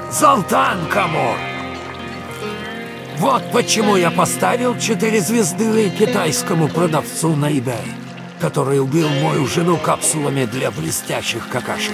Золтан Камор! Вот почему я поставил 4 звезды китайскому продавцу на eBay, который убил мою жену капсулами для блестящих какашек.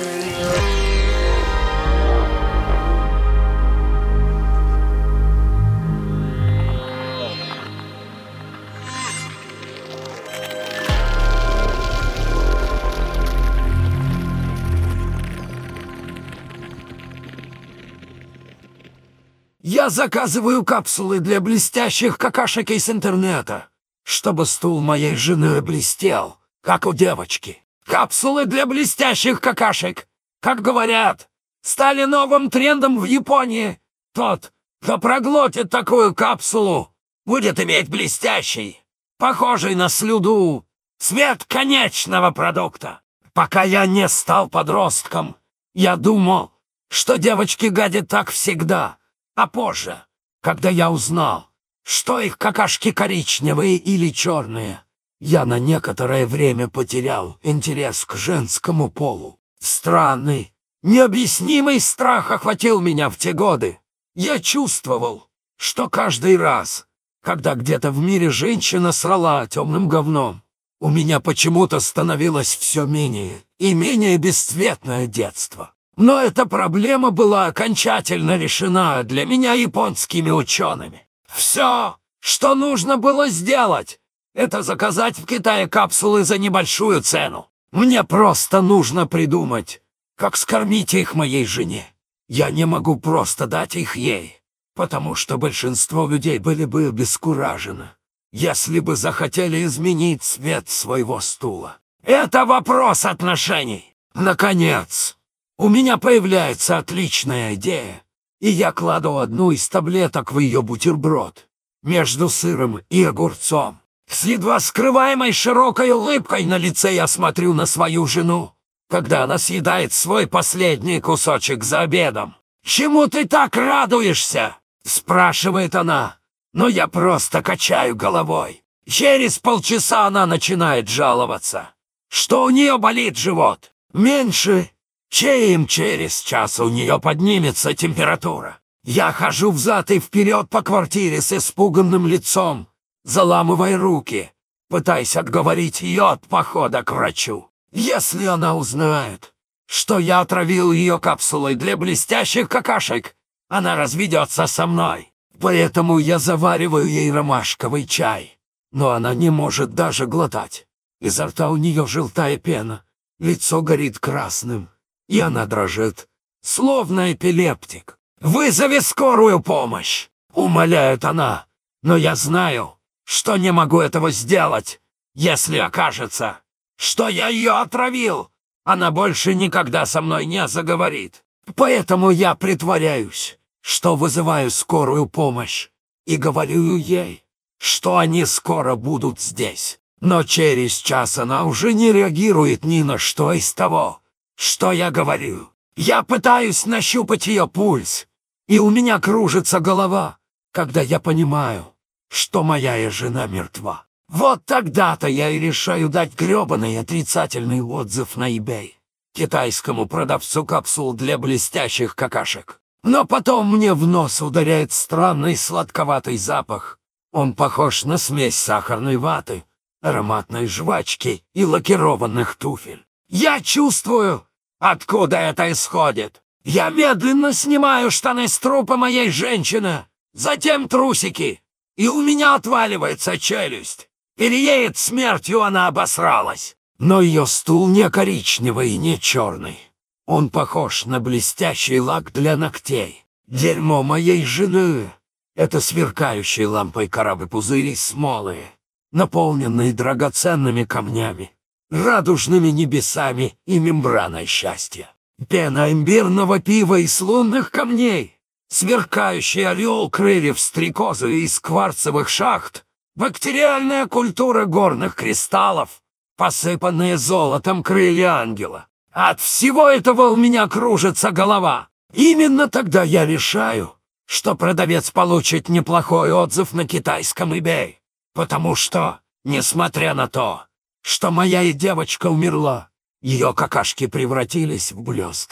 Я заказываю капсулы для блестящих какашек из интернета, чтобы стул моей жены блестел, как у девочки. Капсулы для блестящих какашек, как говорят, стали новым трендом в Японии. Тот, кто проглотит такую капсулу, будет иметь блестящий, похожий на слюду, цвет конечного продукта. Пока я не стал подростком, я думал, что девочки гадят так всегда. А позже, когда я узнал, что их какашки коричневые или черные, я на некоторое время потерял интерес к женскому полу. Странный, необъяснимый страх охватил меня в те годы. Я чувствовал, что каждый раз, когда где-то в мире женщина срала темным говном, у меня почему-то становилось все менее и менее бесцветное детство. Но эта проблема была окончательно решена для меня японскими учеными. Все, что нужно было сделать, это заказать в Китае капсулы за небольшую цену. Мне просто нужно придумать, как скормить их моей жене. Я не могу просто дать их ей, потому что большинство людей были бы обескуражены, если бы захотели изменить цвет своего стула. Это вопрос отношений. Наконец, у меня появляется отличная идея, и я кладу одну из таблеток в ее бутерброд между сыром и огурцом. С едва скрываемой широкой улыбкой на лице я смотрю на свою жену, когда она съедает свой последний кусочек за обедом. «Чему ты так радуешься?» — спрашивает она, но я просто качаю головой. Через полчаса она начинает жаловаться, что у нее болит живот. Меньше чем через час у нее поднимется температура. Я хожу взад и вперед по квартире с испуганным лицом, заламывая руки, пытаясь отговорить ее от похода к врачу. Если она узнает, что я отравил ее капсулой для блестящих какашек, она разведется со мной. Поэтому я завариваю ей ромашковый чай, но она не может даже глотать. Изо рта у нее желтая пена, лицо горит красным, и она дрожит, словно эпилептик. «Вызови скорую помощь!» — умоляет она. Но я знаю, что не могу этого сделать. Если окажется, что я ее отравил, она больше никогда со мной не заговорит. Поэтому я притворяюсь, что вызываю скорую помощь, и говорю ей, что они скоро будут здесь. Но через час она уже не реагирует ни на что из того, что я говорю. Я пытаюсь нащупать ее пульс, и у меня кружится голова, когда я понимаю, что моя жена мертва. Вот тогда-то я и решаю дать грёбаный отрицательный отзыв на eBay китайскому продавцу капсул для блестящих какашек. Но потом мне в нос ударяет странный сладковатый запах. Он похож на смесь сахарной ваты, ароматной жвачки и лакированных туфель. Я чувствую, откуда это исходит. Я медленно снимаю штаны с трупа моей женщины, затем трусики, и у меня отваливается челюсть. Перед смертью она обосралась. Но ее стул не коричневый и не черный. Он похож на блестящий лак для ногтей. Дерьмо моей жены — это сверкающие лампой корабль-пузыри смолы, наполненные драгоценными камнями, радужными небесами и мембраной счастья. Пена имбирного пива из лунных камней, сверкающий орел крыльев стрекозы из кварцевых шахт, бактериальная культура горных кристаллов, посыпанные золотом крылья ангела. От всего этого у меня кружится голова. Именно тогда я решаю, что продавец получит неплохой отзыв на китайском eBay, потому что, несмотря на то, что моя девочка умерла, ее какашки превратились в блестки.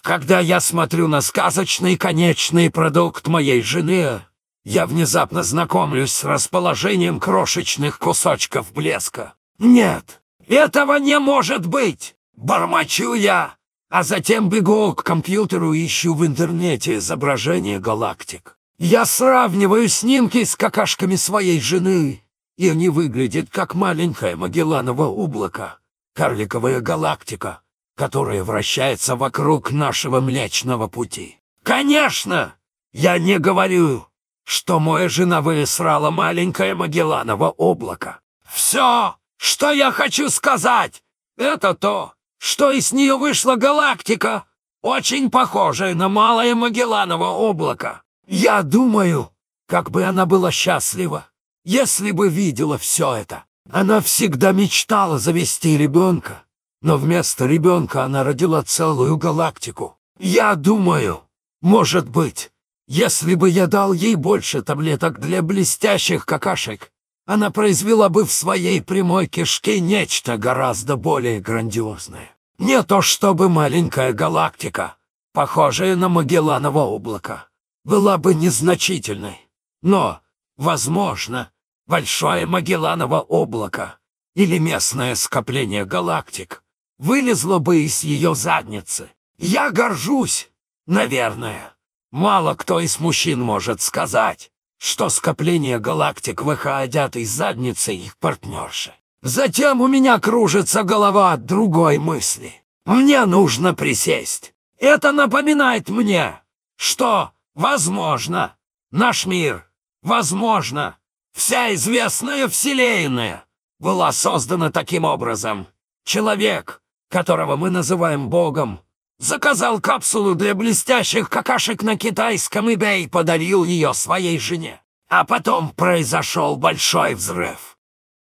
Когда я смотрю на сказочный конечный продукт моей жены, я внезапно знакомлюсь с расположением крошечных кусочков блеска. Нет, этого не может быть! Бормочу я, а затем бегу к компьютеру и ищу в интернете изображение галактик. Я сравниваю снимки с какашками своей жены, и они выглядят как маленькое Магелланово облако, карликовая галактика, которая вращается вокруг нашего Млечного Пути. Конечно, я не говорю, что моя жена высрала маленькое Магелланово облако. Все, что я хочу сказать, это то, что из нее вышла галактика, очень похожая на малое Магелланово облако. Я думаю, как бы она была счастлива, если бы видела все это. Она всегда мечтала завести ребенка, но вместо ребенка она родила целую галактику. Я думаю, может быть, если бы я дал ей больше таблеток для блестящих какашек, она произвела бы в своей прямой кишке нечто гораздо более грандиозное. Не то чтобы маленькая галактика, похожая на Магелланово облако, была бы незначительной, но, возможно, большое Магелланово облако или местное скопление галактик вылезло бы из ее задницы. Я горжусь, наверное. Мало кто из мужчин может сказать, что скопление галактик выходят из задницы их партнерши. Затем у меня кружится голова от другой мысли. Мне нужно присесть. Это напоминает мне, что, возможно, наш мир, возможно, вся известная Вселенная была создана таким образом. Человек, которого мы называем Богом, заказал капсулу для блестящих какашек на китайском eBay и подарил ее своей жене. А потом произошел большой взрыв.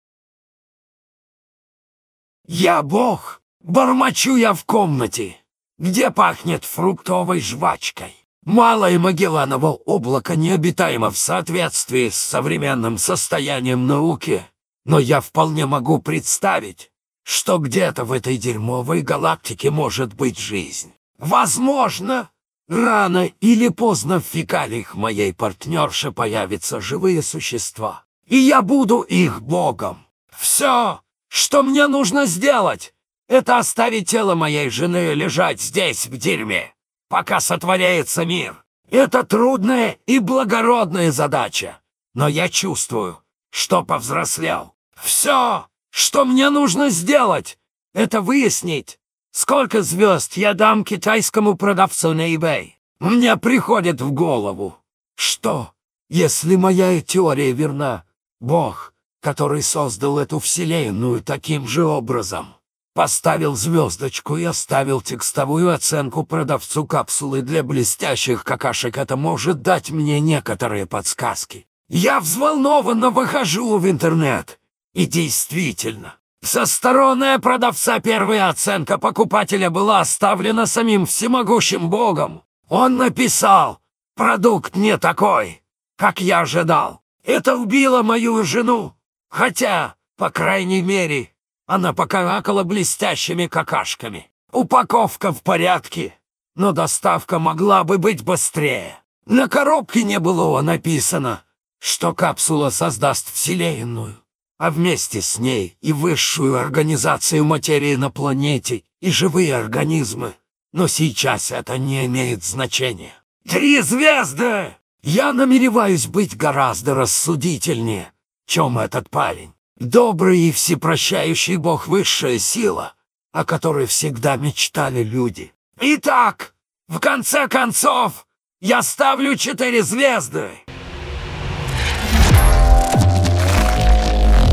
«Я Бог!» — бормочу я в комнате, где пахнет фруктовой жвачкой. Малое Магелланово облако необитаемо в соответствии с современным состоянием науки, но я вполне могу представить, что где-то в этой дерьмовой галактике может быть жизнь. Возможно, рано или поздно в фекалиях моей партнерши появятся живые существа, и я буду их богом. Все, что мне нужно сделать, это оставить тело моей жены лежать здесь, в дерьме, пока сотворяется мир. Это трудная и благородная задача, но я чувствую, что повзрослел. Все, что мне нужно сделать, это выяснить, сколько звезд я дам китайскому продавцу на eBay. Мне приходит в голову, что, если моя теория верна, Бог, который создал эту вселенную таким же образом, поставил звездочку и оставил текстовую оценку продавцу капсулы для блестящих какашек, это может дать мне некоторые подсказки. Я взволнованно выхожу в интернет. И действительно, со стороны продавца первая оценка покупателя была оставлена самим всемогущим Богом. Он написал: «Продукт не такой, как я ожидал». Это убило мою жену, хотя, по крайней мере, она покаракала блестящими какашками. Упаковка в порядке, но доставка могла бы быть быстрее. На коробке не было написано, что капсула создаст вселенную, а вместе с ней и высшую организацию материи на планете, и живые организмы. Но сейчас это не имеет значения. 3 звезды! Я намереваюсь быть гораздо рассудительнее, чем этот парень. Добрый и всепрощающий Бог — высшая сила, о которой всегда мечтали люди. Итак, в конце концов, я ставлю 4 звезды.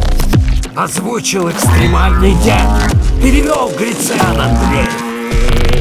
Озвучил экстремальный день. Перевел Грициан Андрей.